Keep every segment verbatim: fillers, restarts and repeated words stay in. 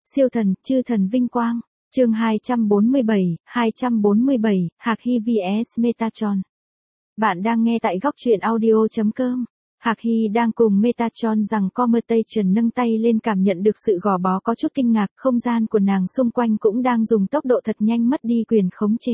Siêu thần, chư thần vinh quang. Chương hai trăm bốn mươi bảy, hai trăm bốn mươi bảy, Hạc Hy vs Metatron. Bạn đang nghe tại góc truyện audio chấm com. Hạc Hy đang cùng Metatron rằng Commutation nâng tay lên cảm nhận được sự gò bó có chút kinh ngạc, không gian của nàng xung quanh cũng đang dùng tốc độ thật nhanh mất đi quyền khống chế.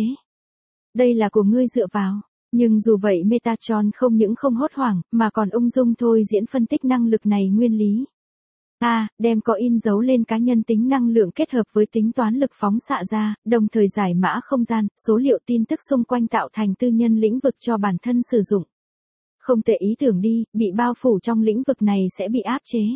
Đây là của ngươi dựa vào. Nhưng dù vậy Metatron không những không hốt hoảng, mà còn ung dung thôi diễn phân tích năng lực này nguyên lý. A, à, đem có in dấu lên cá nhân tính năng lượng kết hợp với tính toán lực phóng xạ ra, đồng thời giải mã không gian, số liệu tin tức xung quanh tạo thành tư nhân lĩnh vực cho bản thân sử dụng. Không tệ ý tưởng đi, bị bao phủ trong lĩnh vực này sẽ bị áp chế.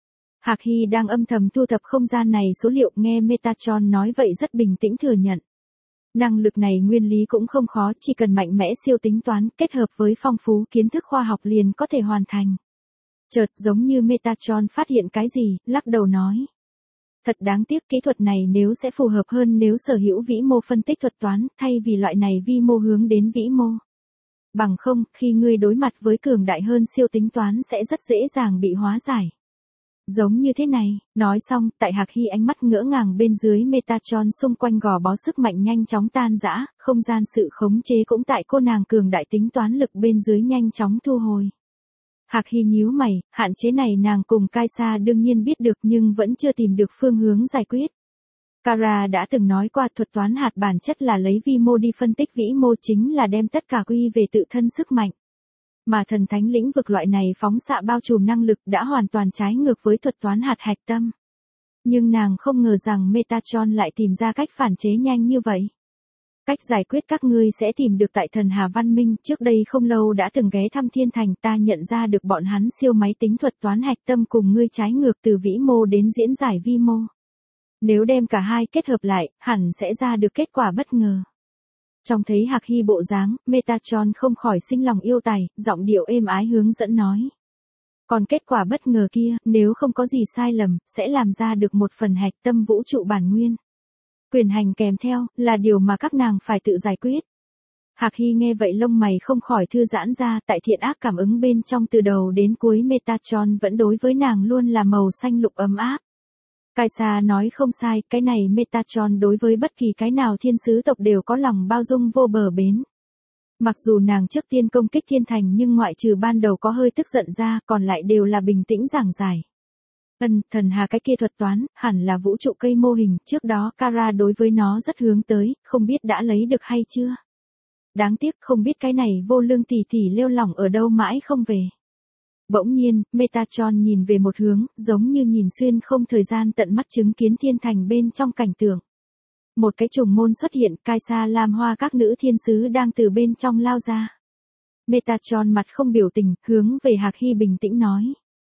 Hạc Hy đang âm thầm thu thập không gian này số liệu, nghe Metatron nói vậy rất bình tĩnh thừa nhận. Năng lực này nguyên lý cũng không khó, chỉ cần mạnh mẽ siêu tính toán kết hợp với phong phú kiến thức khoa học liền có thể hoàn thành. Chợt giống như Metatron phát hiện cái gì, lắc đầu nói. Thật đáng tiếc, kỹ thuật này nếu sẽ phù hợp hơn nếu sở hữu vĩ mô phân tích thuật toán, thay vì loại này vi mô hướng đến vĩ mô. Bằng không, khi ngươi đối mặt với cường đại hơn siêu tính toán sẽ rất dễ dàng bị hóa giải. Giống như thế này, nói xong, tại Hạc Hy ánh mắt ngỡ ngàng bên dưới Metatron xung quanh gò bó sức mạnh nhanh chóng tan rã, không gian sự khống chế cũng tại cô nàng cường đại tính toán lực bên dưới nhanh chóng thu hồi. Hạc Hy nhíu mày, hạn chế này nàng cùng Kaisa đương nhiên biết được nhưng vẫn chưa tìm được phương hướng giải quyết. Kara đã từng nói qua thuật toán hạt bản chất là lấy vi mô đi phân tích vĩ mô, chính là đem tất cả quy về tự thân sức mạnh. Mà thần thánh lĩnh vực loại này phóng xạ bao trùm năng lực đã hoàn toàn trái ngược với thuật toán hạt hạch tâm. Nhưng nàng không ngờ rằng Metatron lại tìm ra cách phản chế nhanh như vậy. Cách giải quyết các ngươi sẽ tìm được tại thần Hà Văn Minh, trước đây không lâu đã từng ghé thăm Thiên Thành, ta nhận ra được bọn hắn siêu máy tính thuật toán hạch tâm cùng ngươi trái ngược từ vĩ mô đến diễn giải vi mô. Nếu đem cả hai kết hợp lại, hẳn sẽ ra được kết quả bất ngờ. Trong thấy Hạc Hy bộ dáng, Metatron không khỏi sinh lòng yêu tài, giọng điệu êm ái hướng dẫn nói. Còn kết quả bất ngờ kia, nếu không có gì sai lầm, sẽ làm ra được một phần hạch tâm vũ trụ bản nguyên. Quyền hành kèm theo, là điều mà các nàng phải tự giải quyết. Hạc Hy nghe vậy lông mày không khỏi thư giãn ra, tại thiện ác cảm ứng bên trong từ đầu đến cuối Metatron vẫn đối với nàng luôn là màu xanh lục ấm áp. Kaisa nói không sai, cái này Metatron đối với bất kỳ cái nào thiên sứ tộc đều có lòng bao dung vô bờ bến. Mặc dù nàng trước tiên công kích Thiên Thành nhưng ngoại trừ ban đầu có hơi tức giận ra, còn lại đều là bình tĩnh giảng giải. Ân, thần Hà cái kia thuật toán, hẳn là vũ trụ cây mô hình, trước đó Kara đối với nó rất hướng tới, không biết đã lấy được hay chưa. Đáng tiếc không biết cái này vô lương tỷ tỷ lêu lỏng ở đâu mãi không về. Bỗng nhiên, Metatron nhìn về một hướng, giống như nhìn xuyên không thời gian tận mắt chứng kiến Thiên Thành bên trong cảnh tượng. Một cái trùng môn xuất hiện, Kaisa Lam Hoa các nữ thiên sứ đang từ bên trong lao ra. Metatron mặt không biểu tình, hướng về Hạc Hy bình tĩnh nói.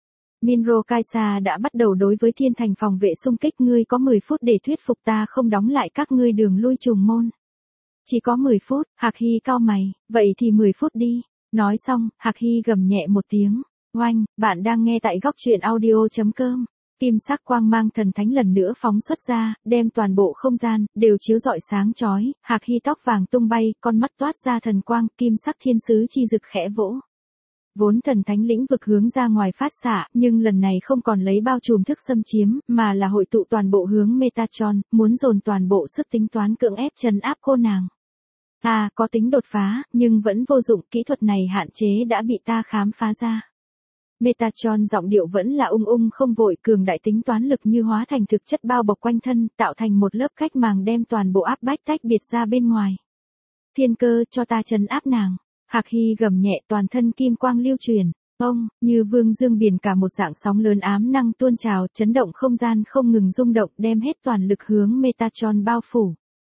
Minro Kaisa đã bắt đầu đối với Thiên Thành phòng vệ xung kích, ngươi có mười phút để thuyết phục ta không đóng lại các ngươi đường lui trùng môn. Chỉ có mười phút, Hạc Hy cau mày, vậy thì mười phút đi. Nói xong, Hạc Hy gầm nhẹ một tiếng. Oanh, bạn đang nghe tại góc truyện audio chấm com. Kim sắc quang mang thần thánh lần nữa phóng xuất ra, đem toàn bộ không gian đều chiếu rọi sáng chói. Hạc Hy tóc vàng tung bay, con mắt toát ra thần quang, kim sắc thiên sứ chi rực khẽ vỗ. Vốn thần thánh lĩnh vực hướng ra ngoài phát xạ, nhưng lần này không còn lấy bao trùm thức xâm chiếm, mà là hội tụ toàn bộ hướng Metatron, muốn dồn toàn bộ sức tính toán cưỡng ép trấn áp cô nàng. À, có tính đột phá, nhưng vẫn vô dụng, kỹ thuật này hạn chế đã bị ta khám phá ra. Metatron giọng điệu vẫn là ung ung không vội, cường đại tính toán lực như hóa thành thực chất bao bọc quanh thân, tạo thành một lớp cách màng đem toàn bộ áp bách tách biệt ra bên ngoài. Thiên Cơ, cho ta trấn áp nàng. Hạc Hy gầm nhẹ, toàn thân kim quang lưu truyền. Ông, như vương dương biển cả một dạng sóng lớn ám năng tuôn trào, chấn động không gian không ngừng rung động, đem hết toàn lực hướng Metatron bao phủ.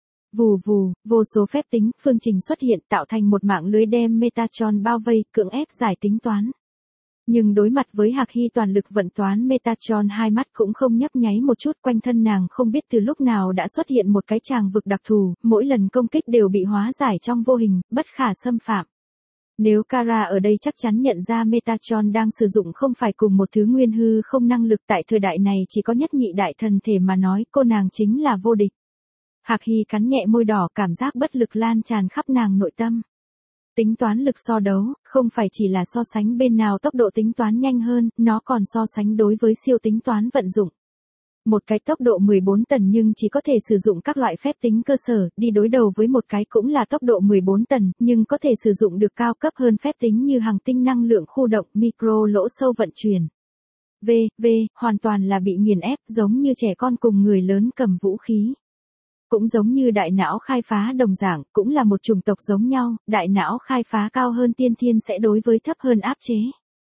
Vù vù, vô số phép tính, phương trình xuất hiện tạo thành một mạng lưới đem Metatron bao vây, cưỡng ép giải tính toán. Nhưng đối mặt với Hạc Hy toàn lực vận toán, Metatron hai mắt cũng không nhấp nháy một chút, quanh thân nàng không biết từ lúc nào đã xuất hiện một cái tràng vực đặc thù, mỗi lần công kích đều bị hóa giải trong vô hình, bất khả xâm phạm. Nếu Kara ở đây chắc chắn nhận ra Metatron đang sử dụng không phải cùng một thứ nguyên hư không năng lực, tại thời đại này chỉ có nhất nhị đại thần thể mà nói, cô nàng chính là vô địch. Hạc Hy cắn nhẹ môi đỏ, cảm giác bất lực lan tràn khắp nàng nội tâm. Tính toán lực so đấu, không phải chỉ là so sánh bên nào tốc độ tính toán nhanh hơn, nó còn so sánh đối với siêu tính toán vận dụng. Một cái tốc độ mười bốn tần nhưng chỉ có thể sử dụng các loại phép tính cơ sở, đi đối đầu với một cái cũng là tốc độ mười bốn tần, nhưng có thể sử dụng được cao cấp hơn phép tính như hành tinh năng lượng khu động, micro lỗ sâu vận chuyển. V, V, hoàn toàn là bị nghiền ép, giống như trẻ con cùng người lớn cầm vũ khí. Cũng giống như đại não khai phá đồng dạng, cũng là một chủng tộc giống nhau, đại não khai phá cao hơn tiên thiên sẽ đối với thấp hơn áp chế.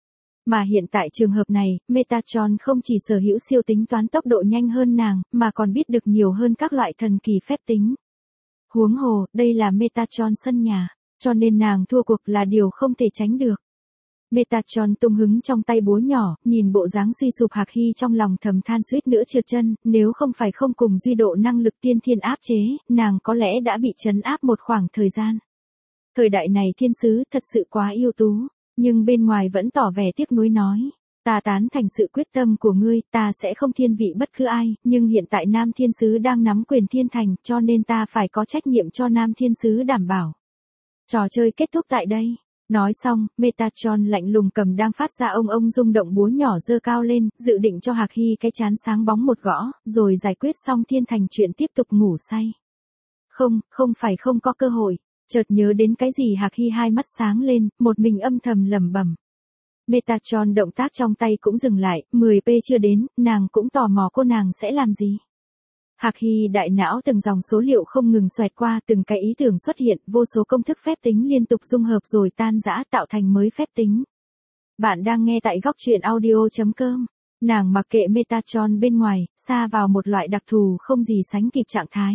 Mà hiện tại trường hợp này, Metatron không chỉ sở hữu siêu tính toán tốc độ nhanh hơn nàng, mà còn biết được nhiều hơn các loại thần kỳ phép tính. Huống hồ, đây là Metatron sân nhà, cho nên nàng thua cuộc là điều không thể tránh được. Metatron tung hứng trong tay búa nhỏ, nhìn bộ dáng suy sụp Hạc Hy trong lòng thầm than suýt nữa trượt chân, nếu không phải không cùng duy độ năng lực tiên thiên áp chế, nàng có lẽ đã bị trấn áp một khoảng thời gian. Thời đại này thiên sứ thật sự quá ưu tú, nhưng bên ngoài vẫn tỏ vẻ tiếc nuối nói. Ta tán thành sự quyết tâm của ngươi, ta sẽ không thiên vị bất cứ ai, nhưng hiện tại Nam Thiên Sứ đang nắm quyền thiên thành, cho nên ta phải có trách nhiệm cho Nam Thiên Sứ đảm bảo. Trò chơi kết thúc tại đây. Nói xong, Metatron lạnh lùng cầm đang phát ra ông ông rung động búa nhỏ giơ cao lên, dự định cho Hạc Hy cái chán sáng bóng một gõ, rồi giải quyết xong thiên thành chuyện tiếp tục ngủ say. Không, không phải không có cơ hội. Chợt nhớ đến cái gì Hạc Hy hai mắt sáng lên, một mình âm thầm lẩm bẩm. Metatron động tác trong tay cũng dừng lại, mười pê chưa đến, nàng cũng tò mò cô nàng sẽ làm gì. Hạc Hy đại não từng dòng số liệu không ngừng xoẹt qua, từng cái ý tưởng xuất hiện, vô số công thức phép tính liên tục dung hợp rồi tan rã tạo thành mới phép tính. Bạn đang nghe tại góc truyện audio chấm com. Nàng mặc kệ Metatron bên ngoài, xa vào một loại đặc thù không gì sánh kịp trạng thái.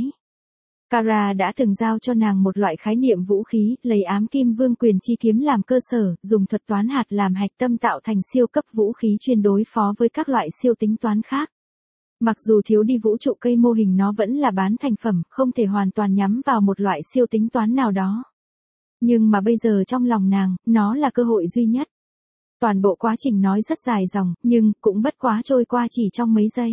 Kara đã từng giao cho nàng một loại khái niệm vũ khí, lấy ám kim vương quyền chi kiếm làm cơ sở, dùng thuật toán hạt làm hạch tâm tạo thành siêu cấp vũ khí chuyên đối phó với các loại siêu tính toán khác. Mặc dù thiếu đi vũ trụ cây mô hình nó vẫn là bán thành phẩm, không thể hoàn toàn nhắm vào một loại siêu tính toán nào đó. Nhưng mà bây giờ trong lòng nàng, nó là cơ hội duy nhất. Toàn bộ quá trình nói rất dài dòng, nhưng cũng bất quá trôi qua chỉ trong mấy giây.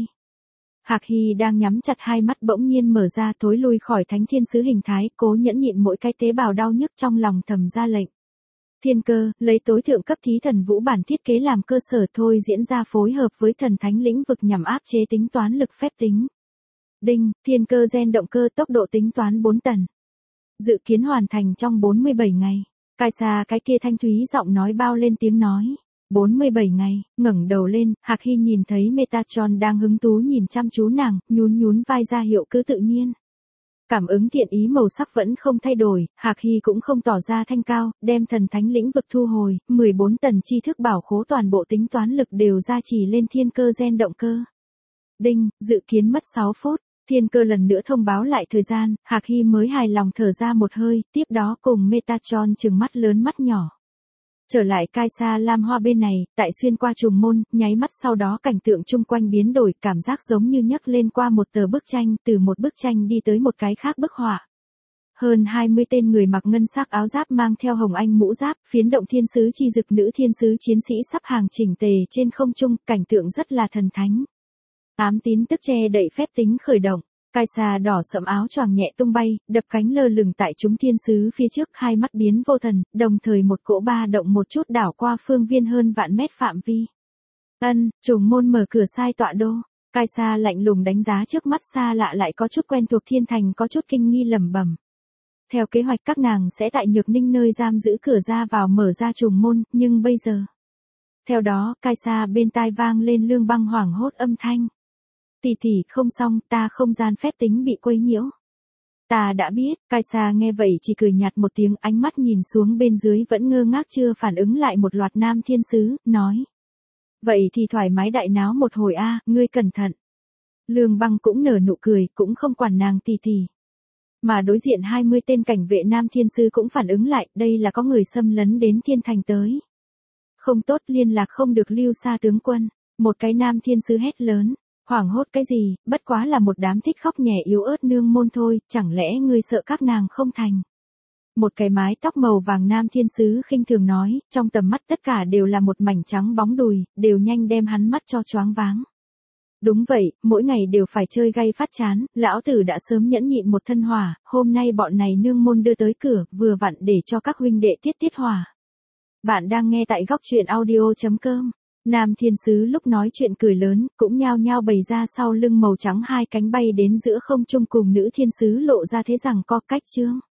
Hạc Hy đang nhắm chặt hai mắt bỗng nhiên mở ra thối lui khỏi thánh thiên sứ hình thái, cố nhẫn nhịn mỗi cái tế bào đau nhức trong lòng thầm ra lệnh. Thiên cơ, lấy tối thượng cấp thí thần vũ bản thiết kế làm cơ sở thôi diễn ra phối hợp với thần thánh lĩnh vực nhằm áp chế tính toán lực phép tính. Đinh, thiên cơ gen động cơ tốc độ tính toán bốn tần. Dự kiến hoàn thành trong bốn mươi bảy ngày. Cai xa cái kia thanh thúy giọng nói bao lên tiếng nói. bốn mươi bảy ngày, ngẩng đầu lên, Hạc Hy nhìn thấy Metatron đang hứng thú nhìn chăm chú nàng, nhún nhún vai ra hiệu cứ tự nhiên. Cảm ứng thiện ý màu sắc vẫn không thay đổi, Hạc Hy cũng không tỏ ra thanh cao, đem thần thánh lĩnh vực thu hồi, mười bốn tần tri thức bảo khố toàn bộ tính toán lực đều gia trì lên thiên cơ gen động cơ. Đinh, dự kiến mất sáu phút, thiên cơ lần nữa thông báo lại thời gian, Hạc Hy mới hài lòng thở ra một hơi, tiếp đó cùng Metatron trừng mắt lớn mắt nhỏ. Trở lại Cai Sa Lam Hoa bên này, tại xuyên qua trùng môn, nháy mắt sau đó cảnh tượng chung quanh biến đổi, cảm giác giống như nhấc lên qua một tờ bức tranh, từ một bức tranh đi tới một cái khác bức họa. Hơn hai mươi tên người mặc ngân sắc áo giáp mang theo hồng anh mũ giáp, phiến động thiên sứ chi dực nữ thiên sứ chiến sĩ sắp hàng chỉnh tề trên không trung, cảnh tượng rất là thần thánh. Ám tín tức che đậy phép tính khởi động. Cai Sa đỏ sẫm áo choàng nhẹ tung bay, đập cánh lơ lửng tại chúng thiên sứ phía trước, hai mắt biến vô thần, đồng thời một cỗ ba động một chút đảo qua phương viên hơn vạn mét phạm vi. Ân, trùng môn mở cửa sai tọa đô. Cai Sa lạnh lùng đánh giá trước mắt xa lạ lại có chút quen thuộc thiên thành, có chút kinh nghi lẩm bẩm. Theo kế hoạch các nàng sẽ tại Nhược Ninh nơi giam giữ cửa ra vào mở ra trùng môn, nhưng bây giờ. Theo đó, Cai Sa bên tai vang lên Lương Băng hoảng hốt âm thanh. Tỷ tỷ, không xong, ta không gian phép tính bị quấy nhiễu. Ta đã biết, Cai Sa nghe vậy chỉ cười nhạt một tiếng, ánh mắt nhìn xuống bên dưới vẫn ngơ ngác chưa phản ứng lại một loạt nam thiên sứ, nói. Vậy thì thoải mái đại náo một hồi a, ngươi cẩn thận. Lương Băng cũng nở nụ cười, cũng không quản nàng tỷ tỷ. Mà đối diện hai mươi tên cảnh vệ nam thiên sứ cũng phản ứng lại, đây là có người xâm lấn đến thiên thành tới. Không tốt, liên lạc không được lưu xa tướng quân. Một cái nam thiên sứ hét lớn. Hoảng hốt cái gì, bất quá là một đám thích khóc nhẹ yếu ớt nương môn thôi, chẳng lẽ ngươi sợ các nàng không thành. Một cái mái tóc màu vàng nam thiên sứ khinh thường nói, trong tầm mắt tất cả đều là một mảnh trắng bóng đùi, đều nhanh đem hắn mắt cho choáng váng. Đúng vậy, mỗi ngày đều phải chơi gay phát chán, lão tử đã sớm nhẫn nhịn một thân hỏa, hôm nay bọn này nương môn đưa tới cửa, vừa vặn để cho các huynh đệ tiết tiết hỏa. Bạn đang nghe tại góc truyện audio chấm com. Nam thiên sứ lúc nói chuyện cười lớn, cũng nhao nhao bày ra sau lưng màu trắng hai cánh bay đến giữa không trung cùng nữ thiên sứ lộ ra thế rằng co cách chương.